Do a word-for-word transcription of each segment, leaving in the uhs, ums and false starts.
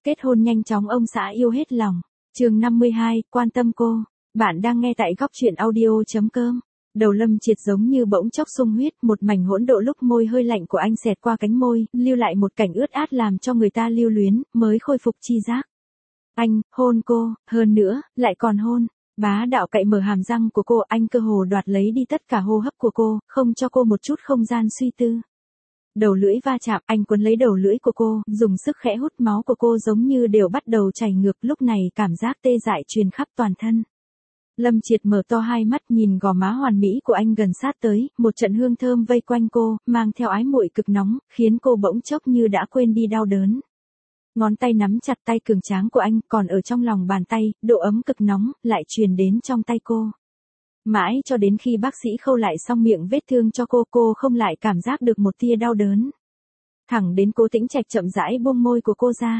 Kết hôn nhanh chóng ông xã yêu hết lòng. Chương năm mươi hai, quan tâm cô. Bạn đang nghe tại góc truyện audio chấm com. Đầu Lâm Triệt giống như bỗng chốc sung huyết, một mảnh hỗn độn lúc môi hơi lạnh của anh xẹt qua cánh môi, lưu lại một cảnh ướt át làm cho người ta lưu luyến, mới khôi phục chi giác. Anh, hôn cô, hơn nữa, lại còn hôn. Bá đạo cậy mở hàm răng của cô, anh cơ hồ đoạt lấy đi tất cả hô hấp của cô, không cho cô một chút không gian suy tư. Đầu lưỡi va chạm, anh cuốn lấy đầu lưỡi của cô, dùng sức khẽ hút máu của cô giống như đều bắt đầu chảy ngược, lúc này cảm giác tê dại truyền khắp toàn thân. Lâm Triệt mở to hai mắt nhìn gò má hoàn mỹ của anh gần sát tới, một trận hương thơm vây quanh cô, mang theo ái muội cực nóng, khiến cô bỗng chốc như đã quên đi đau đớn. Ngón tay nắm chặt tay cường tráng của anh, còn ở trong lòng bàn tay, độ ấm cực nóng, lại truyền đến trong tay cô. Mãi cho đến khi bác sĩ khâu lại xong miệng vết thương cho cô, cô không lại cảm giác được một tia đau đớn. Thẳng đến Cố Tĩnh Trạch chậm rãi buông môi của cô ra.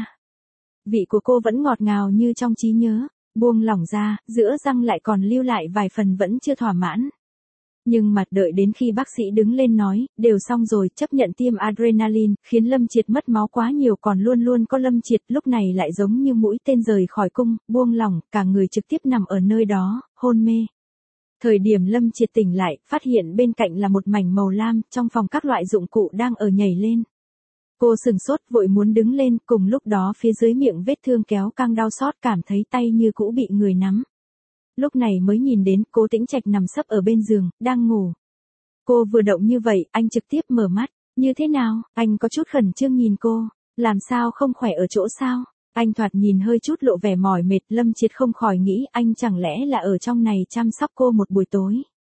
Vị của cô vẫn ngọt ngào như trong trí nhớ, buông lỏng ra, giữa răng lại còn lưu lại vài phần vẫn chưa thỏa mãn. Nhưng mà đợi đến khi bác sĩ đứng lên nói, đều xong rồi, chấp nhận tiêm adrenaline, khiến Lâm Triệt mất máu quá nhiều, còn luôn luôn có Lâm Triệt lúc này lại giống như mũi tên rời khỏi cung, buông lỏng, cả người trực tiếp nằm ở nơi đó, hôn mê. Thời điểm Lâm Triệt tỉnh lại, phát hiện bên cạnh là một mảnh màu lam, trong phòng các loại dụng cụ đang ở nhảy lên. Cô sừng sốt vội muốn đứng lên, cùng lúc đó phía dưới miệng vết thương kéo căng đau xót, cảm thấy tay như cũ bị người nắm. Lúc này mới nhìn đến Cố Tĩnh Trạch nằm sấp ở bên giường, đang ngủ. Cô vừa động như vậy, anh trực tiếp mở mắt. Như thế nào? Anh có chút khẩn trương nhìn cô. Làm sao không khỏe ở chỗ sao? Anh thoạt nhìn hơi chút lộ vẻ mỏi mệt, Lâm Triệt không khỏi nghĩ anh chẳng lẽ là ở trong này chăm sóc cô một buổi tối.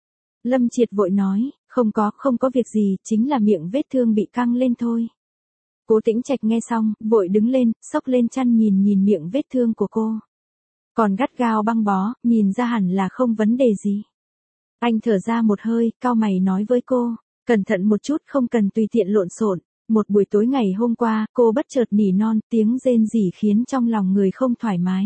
Lâm Triệt vội nói, không có, không có việc gì, chính là miệng vết thương bị căng lên thôi. Cố Tĩnh Trạch nghe xong, vội đứng lên, xốc lên chăn nhìn nhìn miệng vết thương của cô. Còn gắt gao băng bó, nhìn ra hẳn là không vấn đề gì. Anh thở ra một hơi, cau mày nói với cô, cẩn thận một chút, không cần tùy tiện lộn xộn. Một buổi tối ngày hôm qua, cô bất chợt nỉ non, tiếng rên rỉ khiến trong lòng người không thoải mái.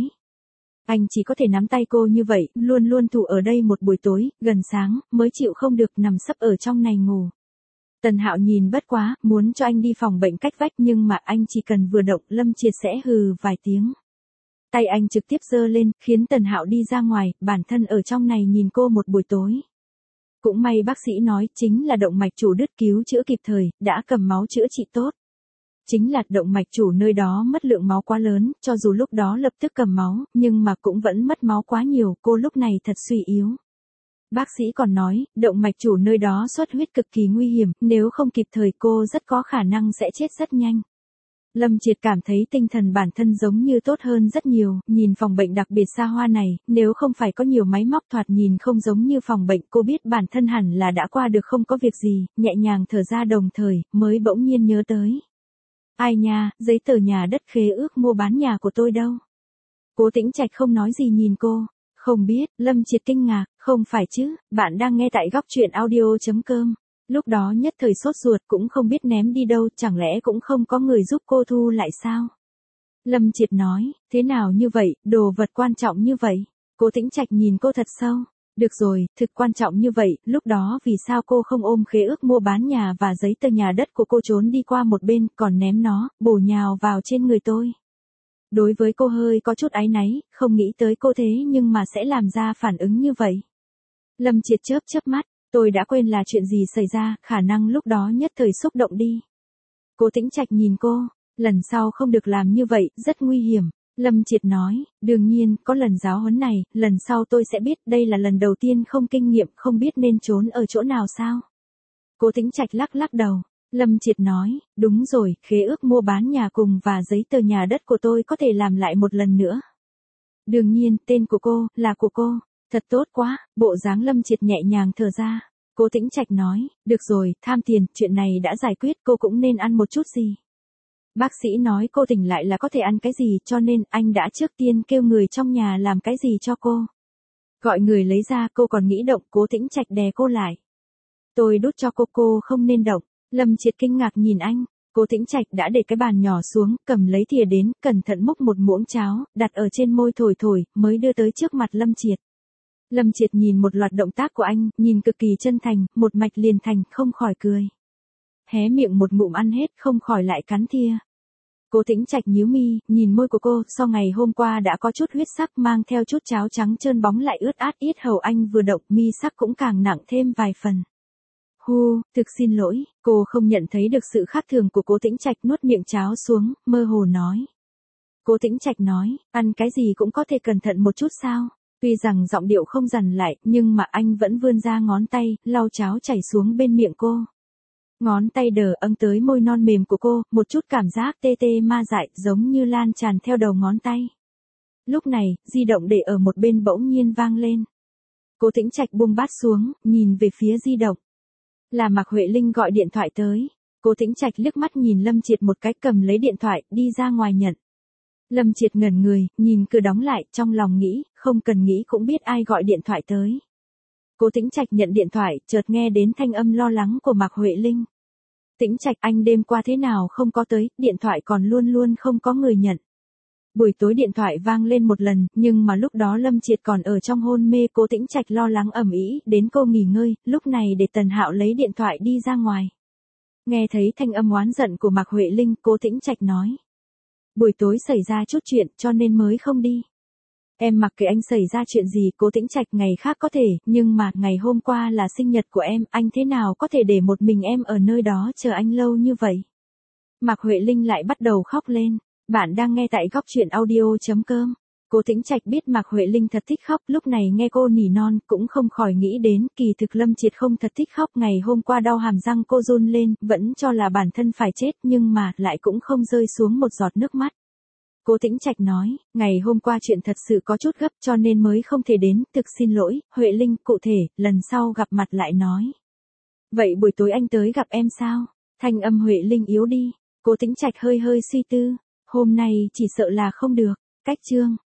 Anh chỉ có thể nắm tay cô như vậy, luôn luôn thủ ở đây một buổi tối, gần sáng, mới chịu không được nằm sấp ở trong này ngủ. Tần Hạo nhìn bất quá, muốn cho anh đi phòng bệnh cách vách, nhưng mà anh chỉ cần vừa động, Lâm Triệt sẽ hừ vài tiếng. Tay anh trực tiếp giơ lên, khiến Tần Hạo đi ra ngoài, bản thân ở trong này nhìn cô một buổi tối. Cũng may bác sĩ nói chính là động mạch chủ đứt, cứu chữa kịp thời, đã cầm máu chữa trị tốt. Chính là động mạch chủ nơi đó mất lượng máu quá lớn, cho dù lúc đó lập tức cầm máu, nhưng mà cũng vẫn mất máu quá nhiều, cô lúc này thật suy yếu. Bác sĩ còn nói, động mạch chủ nơi đó xuất huyết cực kỳ nguy hiểm, nếu không kịp thời cô rất có khả năng sẽ chết rất nhanh. Lâm Triệt cảm thấy tinh thần bản thân giống như tốt hơn rất nhiều, nhìn phòng bệnh đặc biệt xa hoa này, nếu không phải có nhiều máy móc thoạt nhìn không giống như phòng bệnh, cô biết bản thân hẳn là đã qua được không có việc gì, nhẹ nhàng thở ra đồng thời, mới bỗng nhiên nhớ tới. Ai nha, giấy tờ nhà đất khế ước mua bán nhà của tôi đâu? Cố Tĩnh Trạch không nói gì nhìn cô. Không biết, Lâm Triệt kinh ngạc, không phải chứ, bạn đang nghe tại góc truyện audio chấm com. Lúc đó nhất thời sốt ruột cũng không biết ném đi đâu, chẳng lẽ cũng không có người giúp cô thu lại sao? Lâm Triệt nói, thế nào như vậy, đồ vật quan trọng như vậy? Cố Tĩnh Trạch nhìn cô thật sâu. Được rồi, thực quan trọng như vậy, lúc đó vì sao cô không ôm khế ước mua bán nhà và giấy tờ nhà đất của cô trốn đi qua một bên, còn ném nó, bổ nhào vào trên người tôi? Đối với cô hơi có chút áy náy, không nghĩ tới cô thế nhưng mà sẽ làm ra phản ứng như vậy. Lâm Triệt chớp chớp mắt, tôi đã quên là chuyện gì xảy ra, khả năng lúc đó nhất thời xúc động đi. Cố Tĩnh Trạch nhìn cô, lần sau không được làm như vậy, rất nguy hiểm. Lâm Triệt nói, đương nhiên, có lần giáo huấn này, lần sau tôi sẽ biết, đây là lần đầu tiên không kinh nghiệm, không biết nên trốn ở chỗ nào sao. Cố Tĩnh Trạch lắc lắc đầu. Lâm Triệt nói, đúng rồi, khế ước mua bán nhà cùng và giấy tờ nhà đất của tôi có thể làm lại một lần nữa. Đương nhiên, tên của cô, là của cô. Thật tốt quá, bộ dáng Lâm Triệt nhẹ nhàng thở ra. Cố Tĩnh Trạch nói, được rồi, tham tiền, chuyện này đã giải quyết, cô cũng nên ăn một chút gì. Bác sĩ nói cô tỉnh lại là có thể ăn cái gì, cho nên anh đã trước tiên kêu người trong nhà làm cái gì cho cô. Gọi người lấy ra, cô còn nghĩ động, Cố Tĩnh Trạch đè cô lại. Tôi đút cho cô, cô không nên động. Lâm Triệt kinh ngạc nhìn anh, Cố Tĩnh Trạch đã để cái bàn nhỏ xuống, cầm lấy thìa đến, cẩn thận múc một muỗng cháo, đặt ở trên môi thổi thổi, mới đưa tới trước mặt Lâm Triệt. Lâm Triệt nhìn một loạt động tác của anh, nhìn cực kỳ chân thành, một mạch liền thành, không khỏi cười. Hé miệng một ngụm ăn hết, không khỏi lại cắn thìa. Cố Tĩnh Trạch nhíu mi, nhìn môi của cô, sau ngày hôm qua đã có chút huyết sắc mang theo chút cháo trắng trơn bóng lại ướt át yết hầu anh vừa động mi sắc cũng càng nặng thêm vài phần. Hu, thực xin lỗi, cô không nhận thấy được sự khác thường của Cố Tĩnh Trạch nuốt miệng cháo xuống, mơ hồ nói. Cố Tĩnh Trạch nói, ăn cái gì cũng có thể cẩn thận một chút sao? Tuy rằng giọng điệu không dằn lại, nhưng mà anh vẫn vươn ra ngón tay, lau cháo chảy xuống bên miệng cô. Ngón tay đờ âng tới môi non mềm của cô, một chút cảm giác tê tê ma dại giống như lan tràn theo đầu ngón tay. Lúc này, di động để ở một bên bỗng nhiên vang lên. Cố Tĩnh Trạch buông bát xuống, nhìn về phía di động. Là Mạc Huệ Linh gọi điện thoại tới. Cố Tĩnh Trạch liếc mắt nhìn Lâm Triệt một cái cầm lấy điện thoại, đi ra ngoài nhận. Lâm Triệt ngẩn người, nhìn cửa đóng lại, trong lòng nghĩ, không cần nghĩ cũng biết ai gọi điện thoại tới. Cố Tĩnh Trạch nhận điện thoại, chợt nghe đến thanh âm lo lắng của Mạc Huệ Linh. Tĩnh Trạch, anh đêm qua thế nào không có tới, điện thoại còn luôn luôn không có người nhận. Buổi tối điện thoại vang lên một lần, nhưng mà lúc đó Lâm Triệt còn ở trong hôn mê. Cố Tĩnh Trạch lo lắng ầm ĩ, đến cô nghỉ ngơi, lúc này để Tần Hạo lấy điện thoại đi ra ngoài. Nghe thấy thanh âm oán giận của Mạc Huệ Linh, Cố Tĩnh Trạch nói. Buổi tối xảy ra chút chuyện, cho nên mới không đi. Em mặc kệ anh xảy ra chuyện gì, Cố Tĩnh Trạch, ngày khác có thể, nhưng mà ngày hôm qua là sinh nhật của em, anh thế nào có thể để một mình em ở nơi đó chờ anh lâu như vậy? Mạc Huệ Linh lại bắt đầu khóc lên. Bạn đang nghe tại góc truyện audio chấm com. Cố Tĩnh Trạch biết Mạc Huệ Linh thật thích khóc, lúc này nghe cô nỉ non, cũng không khỏi nghĩ đến, kỳ thực Lâm Triệt không thật thích khóc, ngày hôm qua đau hàm răng cô run lên, vẫn cho là bản thân phải chết, nhưng mà, lại cũng không rơi xuống một giọt nước mắt. Cố Tĩnh Trạch nói, ngày hôm qua chuyện thật sự có chút gấp cho nên mới không thể đến, thực xin lỗi, Huệ Linh, cụ thể, lần sau gặp mặt lại nói. Vậy buổi tối anh tới gặp em sao? Thanh âm Huệ Linh yếu đi. Cố Tĩnh Trạch hơi hơi suy tư, hôm nay chỉ sợ là không được. Cách chương